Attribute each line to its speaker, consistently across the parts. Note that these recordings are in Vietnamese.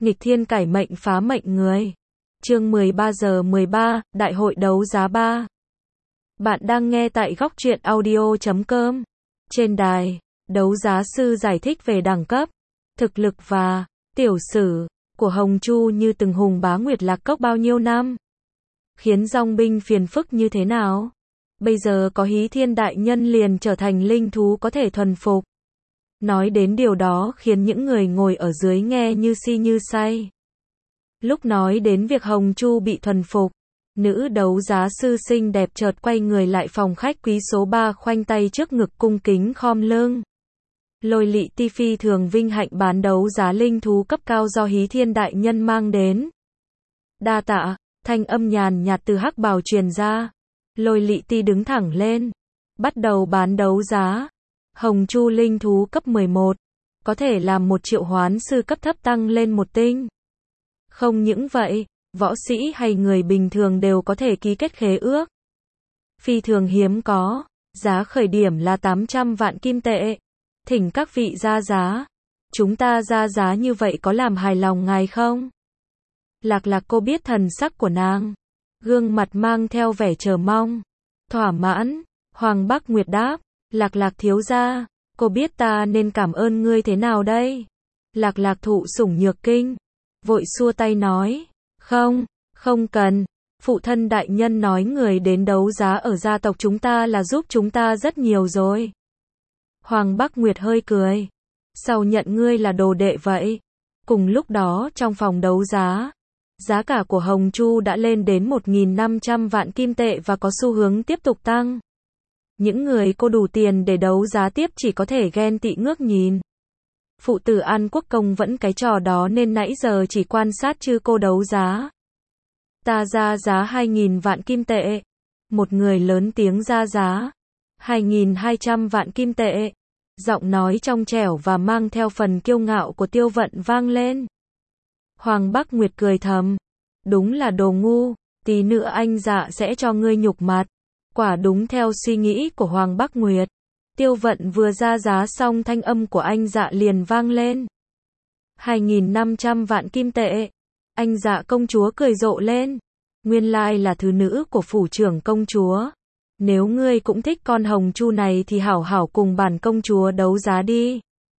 Speaker 1: Nghịch thiên cải mệnh phá mệnh người. Chương 13 giờ 13, Đại hội đấu giá 3. Bạn đang nghe tại góc truyện audio.com. Trên đài, đấu giá sư giải thích về đẳng cấp, thực lực và tiểu sử của Hồng Chu như từng hùng bá Nguyệt Lạc Cốc bao nhiêu năm. Khiến dòng binh phiền phức như thế nào? Bây giờ có Hí Thiên đại nhân liền trở thành linh thú có thể thuần phục. Nói đến điều đó khiến những người ngồi ở dưới nghe như si như say. Lúc nói đến việc Hồng Chu bị thuần phục, nữ đấu giá sư xinh đẹp chợt quay người lại phòng khách quý số 3 khoanh tay trước ngực cung kính khom lưng. Lôi Lị Ti phi thường vinh hạnh bán đấu giá linh thú cấp cao do Hí Thiên đại nhân mang đến. Đa tạ, thanh âm nhàn nhạt từ hắc bào truyền ra. Lôi Lị Ti đứng thẳng lên, bắt đầu bán đấu giá. Hồng Chu linh thú cấp 11, có thể làm một triệu hoán sư cấp thấp tăng lên một tinh. Không những vậy, võ sĩ hay người bình thường đều có thể ký kết khế ước. Phi thường hiếm có, giá khởi điểm là 800 vạn kim tệ. Thỉnh các vị ra giá. Chúng ta ra giá như vậy có làm hài lòng ngài không? Lạc Lạc cô biết thần sắc của nàng, gương mặt mang theo vẻ chờ mong. Thỏa mãn, Hoàng Bắc Nguyệt đáp. Lạc Lạc thiếu gia, cô biết ta nên cảm ơn ngươi thế nào đây? Lạc Lạc thụ sủng nhược kinh, vội xua tay nói, không cần, phụ thân đại nhân nói người đến đấu giá ở gia tộc chúng ta là giúp chúng ta rất nhiều rồi. Hoàng Bắc Nguyệt hơi cười, sao nhận ngươi là đồ đệ vậy? Cùng lúc đó trong phòng đấu giá, giá cả của Hồng Chu đã lên đến 1.500 vạn kim tệ và có xu hướng tiếp tục tăng. Những người cô đủ tiền để đấu giá tiếp chỉ có thể ghen tị ngước nhìn. Phụ tử An Quốc Công vẫn cái trò đó nên nãy giờ chỉ quan sát chứ cô đấu giá. Ta ra giá 2.000 vạn kim tệ. Một người lớn tiếng ra giá. 2.200 vạn kim tệ. Giọng nói trong trẻo và mang theo phần kiêu ngạo của Tiêu Vận vang lên. Hoàng Bắc Nguyệt cười thầm. Đúng là đồ ngu, tí nữa anh dạ sẽ cho ngươi nhục mặt. Quả đúng theo suy nghĩ của Hoàng Bắc Nguyệt. Tiêu Vận vừa ra giá xong thanh âm của anh dạ liền vang lên. 2.500 vạn kim tệ. Anh dạ công chúa cười rộ lên. Nguyên lai là thứ nữ của phủ trưởng công chúa. Nếu ngươi cũng thích con Hồng Chu này thì hảo hảo cùng bản công chúa đấu giá đi.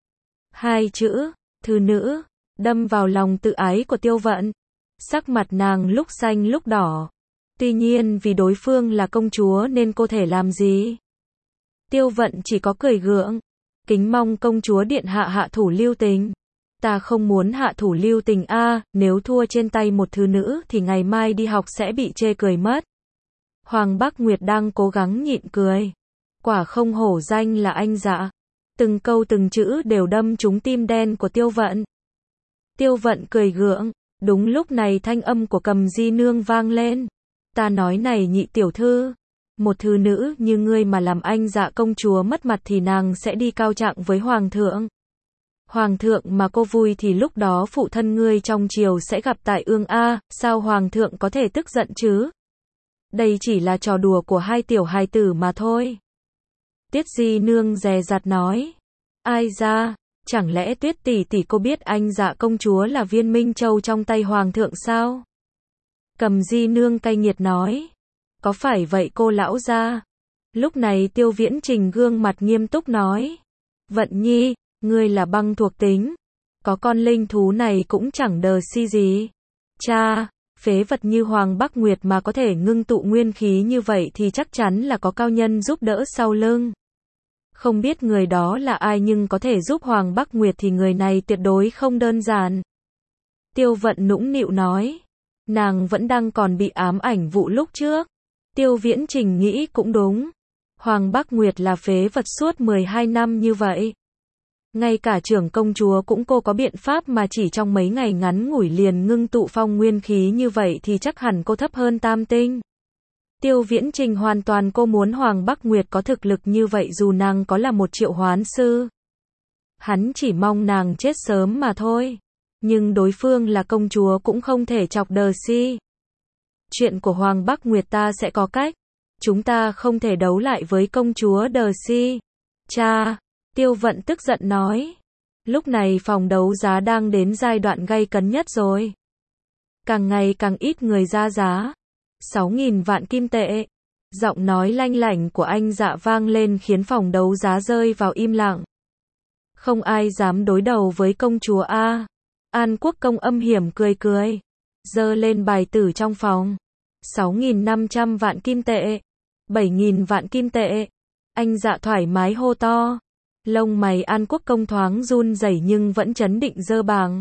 Speaker 1: Hai chữ, thứ nữ, đâm vào lòng tự ái của Tiêu Vận. Sắc mặt nàng lúc xanh lúc đỏ. Tuy nhiên vì đối phương là công chúa nên cô thể làm gì? Tiêu Vận chỉ có cười gượng. Kính mong công chúa điện hạ hạ thủ lưu tình. Ta không muốn hạ thủ lưu tình nếu thua trên tay một thứ nữ thì ngày mai đi học sẽ bị chê cười mất. Hoàng Bắc Nguyệt đang cố gắng nhịn cười. Quả không hổ danh là anh dạ. Từng câu từng chữ đều đâm trúng tim đen của Tiêu Vận. Tiêu Vận cười gượng. Đúng lúc này thanh âm của Cầm Di Nương vang lên. Ta nói này nhị tiểu thư, một thứ nữ như ngươi mà làm anh dạ công chúa mất mặt thì nàng sẽ đi cao trạng với hoàng thượng. Hoàng thượng mà cô vui thì lúc đó phụ thân ngươi trong triều sẽ gặp tại ương sao hoàng thượng có thể tức giận chứ? Đây chỉ là trò đùa của hai tiểu hài tử mà thôi. Tiết Di Nương dè dặt nói. Ai ra, chẳng lẽ Tuyết tỷ tỷ cô biết anh dạ công chúa là viên minh châu trong tay hoàng thượng sao? Cầm Di Nương cay nghiệt nói. Có phải vậy cô lão gia? Lúc này Tiêu Viễn Trình gương mặt nghiêm túc nói. Vận Nhi, ngươi là băng thuộc tính. Có con linh thú này cũng chẳng đờ si gì. Cha, phế vật như Hoàng Bắc Nguyệt mà có thể ngưng tụ nguyên khí như vậy thì chắc chắn là có cao nhân giúp đỡ sau lưng. Không biết người đó là ai nhưng có thể giúp Hoàng Bắc Nguyệt thì người này tuyệt đối không đơn giản. Tiêu Vận nũng nịu nói. Nàng vẫn đang còn bị ám ảnh vụ lúc trước. Tiêu Viễn Trình nghĩ cũng đúng. Hoàng Bắc Nguyệt là phế vật suốt 12 năm như vậy. Ngay cả trưởng công chúa cũng cô có biện pháp mà chỉ trong mấy ngày ngắn ngủi liền ngưng tụ phong nguyên khí như vậy thì chắc hẳn cô thấp hơn tam tinh. Tiêu Viễn Trình hoàn toàn cô muốn Hoàng Bắc Nguyệt có thực lực như vậy dù nàng có là một triệu hoán sư. Hắn chỉ mong nàng chết sớm mà thôi. Nhưng đối phương là công chúa cũng không thể chọc đờ si. Chuyện của Hoàng Bắc Nguyệt ta sẽ có cách. Chúng ta không thể đấu lại với công chúa đờ si. Cha, Tiêu Vận tức giận nói. Lúc này phòng đấu giá đang đến giai đoạn gay cấn nhất rồi. Càng ngày càng ít người ra giá. 6.000 vạn kim tệ. Giọng nói lanh lảnh của anh Dạ vang lên khiến phòng đấu giá rơi vào im lặng. Không ai dám đối đầu với công chúa A. An Quốc Công âm hiểm cười cười. Giơ lên bài tử trong phòng. 6.500 vạn kim tệ. 7.000 vạn kim tệ. Anh Dạ thoải mái hô to. Lông mày An Quốc Công thoáng run rẩy nhưng vẫn trấn định giơ bảng.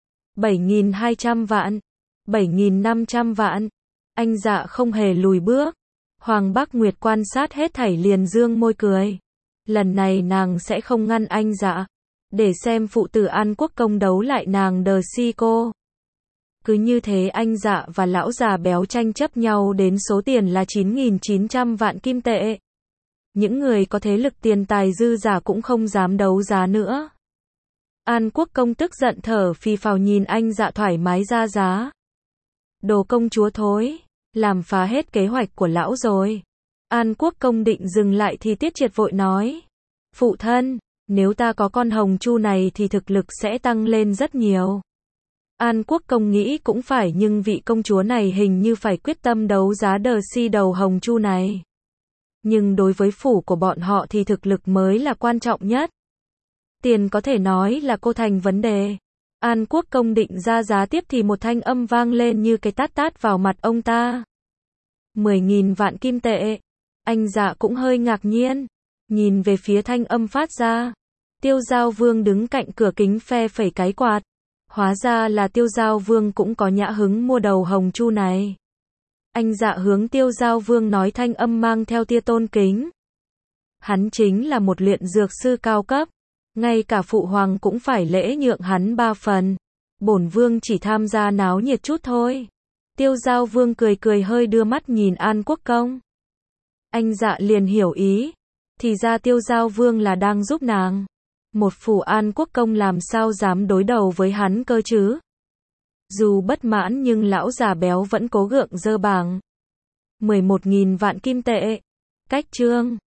Speaker 1: 7.200 vạn. 7.500 vạn. Anh Dạ không hề lùi bước. Hoàng Bắc Nguyệt quan sát hết thảy liền dương môi cười. Lần này nàng sẽ không ngăn anh Dạ. Để xem phụ tử An Quốc Công đấu lại nàng đờ si cô. Cứ như thế anh Dạ và lão già béo tranh chấp nhau đến số tiền là 9.900 vạn kim tệ. Những người có thế lực tiền tài dư giả cũng không dám đấu giá nữa. An Quốc Công tức giận thở phì phào nhìn anh Dạ thoải mái ra giá. Đồ công chúa thối, làm phá hết kế hoạch của lão rồi. An Quốc Công định dừng lại thì Tiết Triệt vội nói. Phụ thân, nếu ta có con hồng chu này thì thực lực sẽ tăng lên rất nhiều. An Quốc Công nghĩ cũng phải nhưng vị công chúa này hình như phải quyết tâm đấu giá đờ si đầu hồng chu này. Nhưng đối với phủ của bọn họ thì thực lực mới là quan trọng nhất. Tiền có thể nói là cô thành vấn đề. An Quốc Công định ra giá tiếp thì một thanh âm vang lên như cái tát tát vào mặt ông ta. 10.000 vạn kim tệ. Anh Dạ cũng hơi ngạc nhiên. Nhìn về phía thanh âm phát ra. Tiêu Giao Vương đứng cạnh cửa kính phe phẩy cái quạt. Hóa ra là Tiêu Giao Vương cũng có nhã hứng mua đầu hồng chu này. Anh Dạ hướng Tiêu Giao Vương nói thanh âm mang theo tia tôn kính. Hắn chính là một luyện dược sư cao cấp. Ngay cả phụ hoàng cũng phải lễ nhượng hắn 3 phần. Bổn vương chỉ tham gia náo nhiệt chút thôi. Tiêu Giao Vương cười cười hơi đưa mắt nhìn An Quốc Công. Anh Dạ liền hiểu ý. Thì ra Tiêu Giao Vương là đang giúp nàng. Một phủ An Quốc Công làm sao dám đối đầu với hắn cơ chứ? Dù bất mãn nhưng lão già béo vẫn cố gượng giơ bảng. 11.000 vạn kim tệ. Cách chương